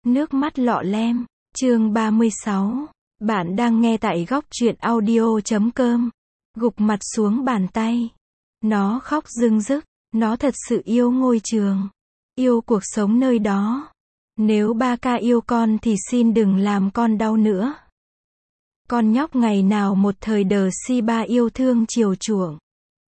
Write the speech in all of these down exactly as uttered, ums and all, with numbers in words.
Nước mắt lọ lem, chương ba mươi sáu. Bạn đang nghe tại góc truyện audio chấm com. Gục mặt xuống bàn tay. Nó khóc rưng rức. Nó thật sự yêu ngôi trường. Yêu cuộc sống nơi đó. Nếu ba ca yêu con thì xin đừng làm con đau nữa. Con nhóc ngày nào một thời đờ si ba yêu thương chiều chuộng.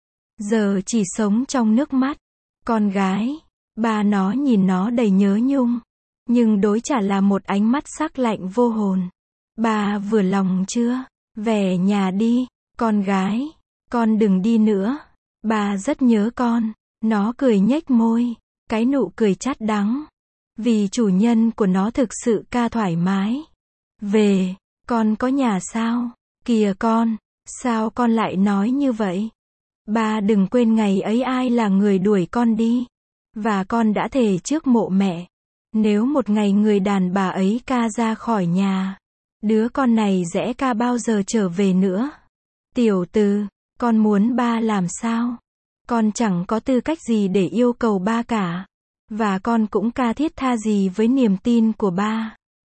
Giờ chỉ sống trong nước mắt. Con gái. Ba nó nhìn nó đầy nhớ nhung. Nhưng đối trả là một ánh mắt sắc lạnh vô hồn. Ba vừa lòng chưa? Về nhà đi, con gái. Con đừng đi nữa. Ba rất nhớ con. Nó cười nhếch môi. Cái nụ cười chát đắng. Vì chủ nhân của nó thực sự ca thoải mái. Về, con có nhà sao? Kìa con, sao con lại nói như vậy? Ba đừng quên ngày ấy ai là người đuổi con đi. Và con đã thề trước mộ mẹ. Nếu một ngày người đàn bà ấy ca ra khỏi nhà, đứa con này sẽ ca bao giờ trở về nữa. Tiểu Từ, con muốn ba làm sao? Con chẳng có tư cách gì để yêu cầu ba cả. Và con cũng ca thiết tha gì với niềm tin của ba.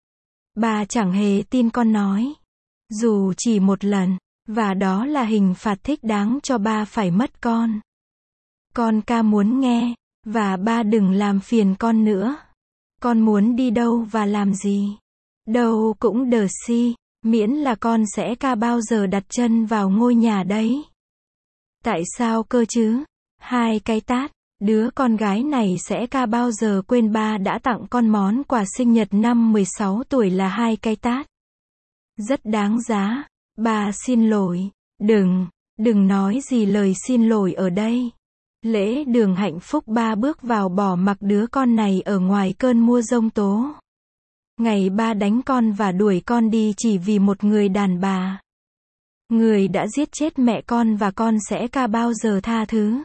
Ba chẳng hề tin con nói. Dù chỉ một lần, và đó là hình phạt thích đáng cho ba phải mất con. Con ca muốn nghe, và ba đừng làm phiền con nữa. Con muốn đi đâu và làm gì? Đâu cũng đờ si, miễn là con sẽ ca bao giờ đặt chân vào ngôi nhà đấy. Tại sao cơ chứ? Hai cái tát, đứa con gái này sẽ ca bao giờ quên ba đã tặng con món quà sinh nhật năm mười sáu tuổi là hai cái tát. Rất đáng giá. Ba xin lỗi. Đừng, đừng nói gì lời xin lỗi ở đây. Lễ đường hạnh phúc ba bước vào bỏ mặc đứa con này ở ngoài cơn mưa giông tố. Ngày ba đánh con và đuổi con đi chỉ vì một người đàn bà. Người đã giết chết mẹ con và con sẽ ca bao giờ tha thứ.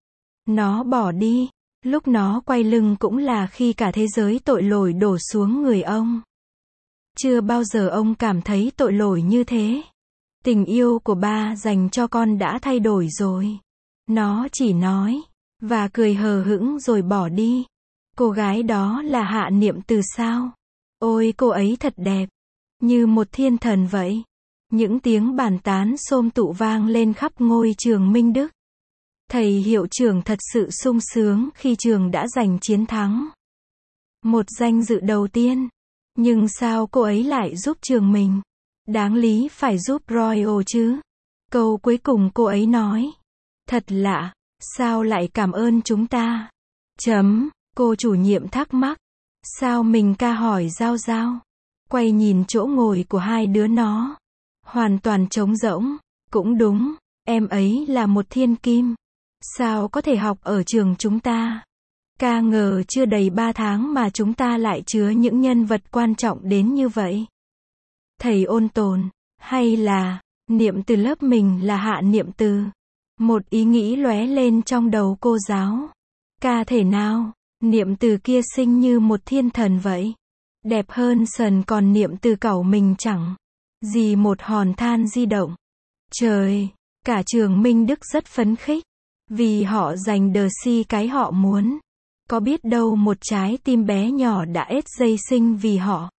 Nó bỏ đi. Lúc nó quay lưng cũng là khi cả thế giới tội lỗi đổ xuống người ông. Chưa bao giờ ông cảm thấy tội lỗi như thế. Tình yêu của ba dành cho con đã thay đổi rồi. Nó chỉ nói, và cười hờ hững rồi bỏ đi. Cô gái đó là Hạ Niệm Từ sao? Ôi cô ấy thật đẹp. Như một thiên thần vậy. Những tiếng bàn tán xôm tụ vang lên khắp ngôi trường Minh Đức. Thầy hiệu trưởng thật sự sung sướng khi trường đã giành chiến thắng. Một danh dự đầu tiên. Nhưng sao cô ấy lại giúp trường mình? Đáng lý phải giúp Royal chứ. Câu cuối cùng cô ấy nói. Thật lạ, sao lại cảm ơn chúng ta? Chấm, cô chủ nhiệm thắc mắc. Sao mình ca hỏi Giao Giao? Quay nhìn chỗ ngồi của hai đứa nó. Hoàn toàn trống rỗng. Cũng đúng, em ấy là một thiên kim. Sao có thể học ở trường chúng ta? Ca ngờ chưa đầy ba tháng mà chúng ta lại chứa những nhân vật quan trọng đến như vậy. Thầy ôn tồn, hay là, Niệm Từ lớp mình là Hạ Niệm Từ. Một ý nghĩ lóe lên trong đầu cô giáo. Ca thể nào, Niệm Từ kia xinh như một thiên thần vậy. Đẹp hơn sần còn Niệm Từ cẩu mình chẳng. Gì một hòn than di động. Trời, cả trường Minh Đức rất phấn khích. Vì họ giành đờ si cái họ muốn. Có biết đâu một trái tim bé nhỏ đã ết dây sinh vì họ.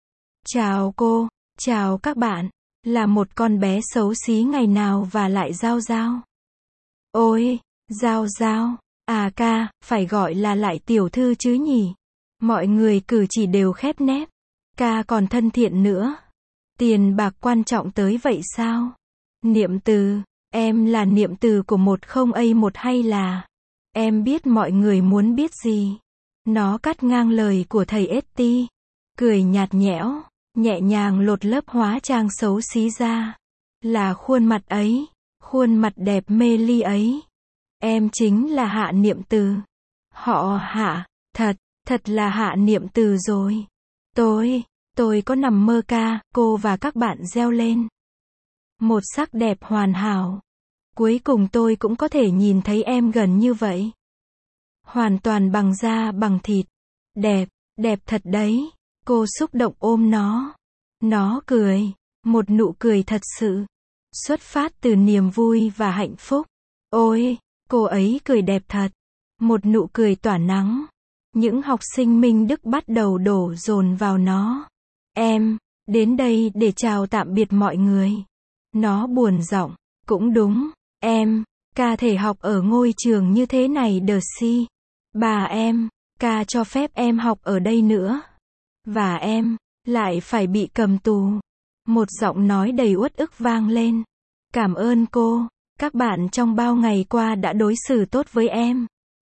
Chào cô, chào các bạn. Là một con bé xấu xí ngày nào và lại Giao Giao. Ôi, Giao Giao. À ca, phải gọi là lại tiểu thư chứ nhỉ. Mọi người cử chỉ đều khép nép. Ca còn thân thiện nữa. Tiền bạc quan trọng tới vậy sao? Niệm Từ, em là Niệm Từ của một không A một hay là... Em biết mọi người muốn biết gì. Nó cắt ngang lời của thầy Etty. Cười nhạt nhẽo, nhẹ nhàng lột lớp hóa trang xấu xí ra. Là khuôn mặt ấy, khuôn mặt đẹp mê ly ấy. Em chính là Hạ Niệm Từ. Họ Hạ, thật, thật là Hạ Niệm Từ rồi. Tôi, tôi có nằm mơ ca, cô và các bạn reo lên. Một sắc đẹp hoàn hảo. Cuối cùng tôi cũng có thể nhìn thấy em gần như vậy. Hoàn toàn bằng da bằng thịt. Đẹp, đẹp thật đấy. Cô xúc động ôm nó. Nó cười. Một nụ cười thật sự. Xuất phát từ niềm vui và hạnh phúc. Ôi, cô ấy cười đẹp thật. Một nụ cười tỏa nắng. Những học sinh Minh Đức bắt đầu đổ dồn vào nó. Em, đến đây để chào tạm biệt mọi người. Nó buồn giọng, cũng đúng, em, ca thể học ở ngôi trường như thế này đờ si. Bà em, ca cho phép em học ở đây nữa. Và em, lại phải bị cầm tù. Một giọng nói đầy uất ức vang lên. Cảm ơn cô, các bạn trong bao ngày qua đã đối xử tốt với em.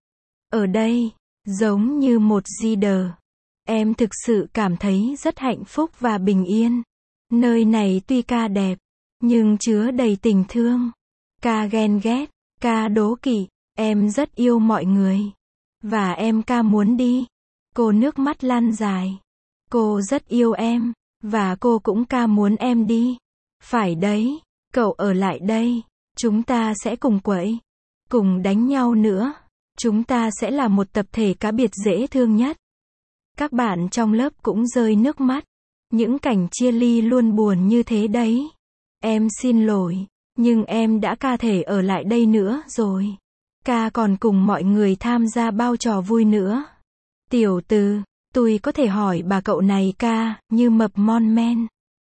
Ở đây, giống như một di đờ. Em thực sự cảm thấy rất hạnh phúc và bình yên. Nơi này tuy ca đẹp, nhưng chứa đầy tình thương. Ca ghen ghét, ca đố kỵ, em rất yêu mọi người. Và em ca muốn đi. Cô nước mắt lăn dài. Cô rất yêu em, và cô cũng ca muốn em đi. Phải đấy, cậu ở lại đây. Chúng ta sẽ cùng quậy, cùng đánh nhau nữa. Chúng ta sẽ là một tập thể cá biệt dễ thương nhất. Các bạn trong lớp cũng rơi nước mắt. Những cảnh chia ly luôn buồn như thế đấy. Em xin lỗi, nhưng em đã ca thể ở lại đây nữa rồi. Ca còn cùng mọi người tham gia bao trò vui nữa. Tiểu Từ, tôi có thể hỏi bà cậu này ca, như mập mon men.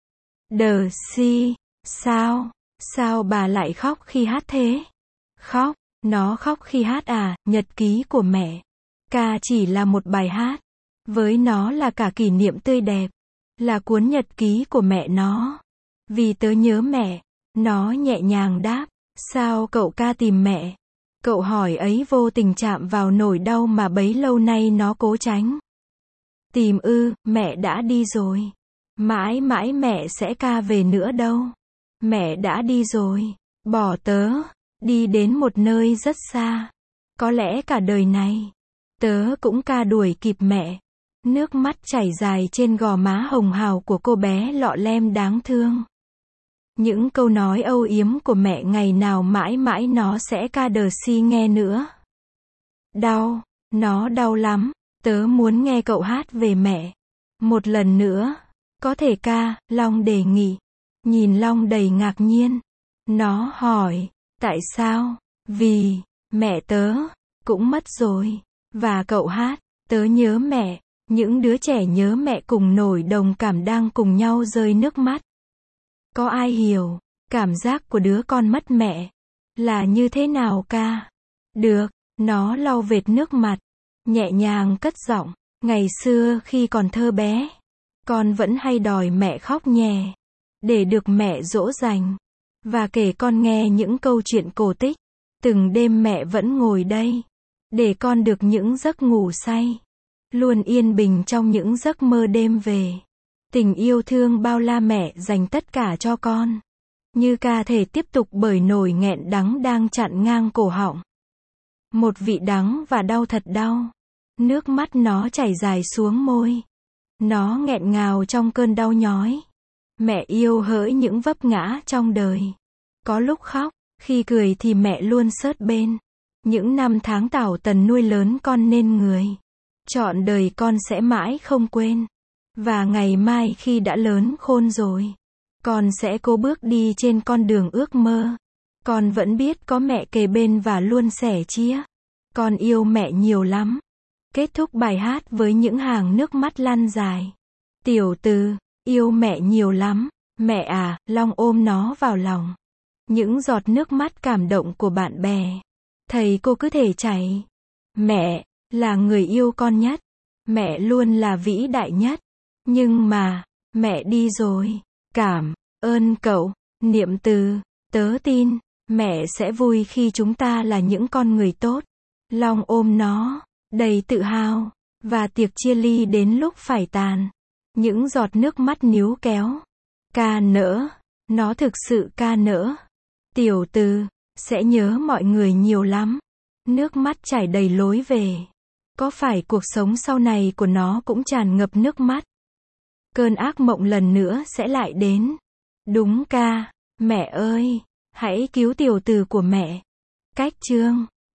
Đờ si, sao, sao bà lại khóc khi hát thế? Khóc, nó khóc khi hát à, nhật ký của mẹ. Ca chỉ là một bài hát. Với nó là cả kỷ niệm tươi đẹp. Là cuốn nhật ký của mẹ nó. Vì tớ nhớ mẹ. Nó nhẹ nhàng đáp. Sao cậu ca tìm mẹ? Cậu hỏi ấy vô tình chạm vào nỗi đau mà bấy lâu nay nó cố tránh. Tìm ư, mẹ đã đi rồi. Mãi mãi mẹ sẽ ca về nữa đâu. Mẹ đã đi rồi. Bỏ tớ. Đi đến một nơi rất xa. Có lẽ cả đời này. Tớ cũng ca đuổi kịp mẹ. Nước mắt chảy dài trên gò má hồng hào của cô bé lọ lem đáng thương. Những câu nói âu yếm của mẹ ngày nào mãi mãi nó sẽ ca đờ si nghe nữa. Đau, nó đau lắm. Tớ muốn nghe cậu hát về mẹ. Một lần nữa. Có thể ca, Long đề nghị. Nhìn Long đầy ngạc nhiên. Nó hỏi, tại sao? Vì, mẹ tớ, cũng mất rồi. Và cậu hát, tớ nhớ mẹ. Những đứa trẻ nhớ mẹ cùng nổi đồng cảm đang cùng nhau rơi nước mắt. Có ai hiểu, cảm giác của đứa con mất mẹ, là như thế nào ca? Được, nó lau vệt nước mặt, nhẹ nhàng cất giọng, ngày xưa khi còn thơ bé, con vẫn hay đòi mẹ khóc nhè, để được mẹ dỗ dành, và kể con nghe những câu chuyện cổ tích, từng đêm mẹ vẫn ngồi đây, để con được những giấc ngủ say, luôn yên bình trong những giấc mơ đêm về. Tình yêu thương bao la mẹ dành tất cả cho con. Như ca thể tiếp tục bởi nỗi nghẹn đắng đang chặn ngang cổ họng. Một vị đắng và đau thật đau. Nước mắt nó chảy dài xuống môi. Nó nghẹn ngào trong cơn đau nhói. Mẹ yêu hỡi những vấp ngã trong đời. Có lúc khóc, khi cười thì mẹ luôn sớt bên. Những năm tháng tảo tần nuôi lớn con nên người. Trọn đời con sẽ mãi không quên. Và ngày mai khi đã lớn khôn rồi, con sẽ cố bước đi trên con đường ước mơ. Con vẫn biết có mẹ kề bên và luôn sẻ chia. Con yêu mẹ nhiều lắm. Kết thúc bài hát với những hàng nước mắt lăn dài. Tiểu Từ, yêu mẹ nhiều lắm. Mẹ à, Long ôm nó vào lòng. Những giọt nước mắt cảm động của bạn bè. Thầy cô cứ thể chảy. Mẹ, là người yêu con nhất. Mẹ luôn là vĩ đại nhất. Nhưng mà, mẹ đi rồi. Cảm ơn cậu. Niệm từ, tớ tin, mẹ sẽ vui khi chúng ta là những con người tốt. Long ôm nó, đầy tự hào. Và tiệc chia ly đến lúc phải tàn. Những giọt nước mắt níu kéo. Ca nỡ. Nó thực sự ca nỡ. Tiểu Từ, sẽ nhớ mọi người nhiều lắm. Nước mắt chảy đầy lối về. Có phải cuộc sống sau này của nó cũng tràn ngập nước mắt? Cơn ác mộng lần nữa sẽ lại đến. Đúng ca. Mẹ ơi, hãy cứu Tiểu Từ của mẹ. Cách chương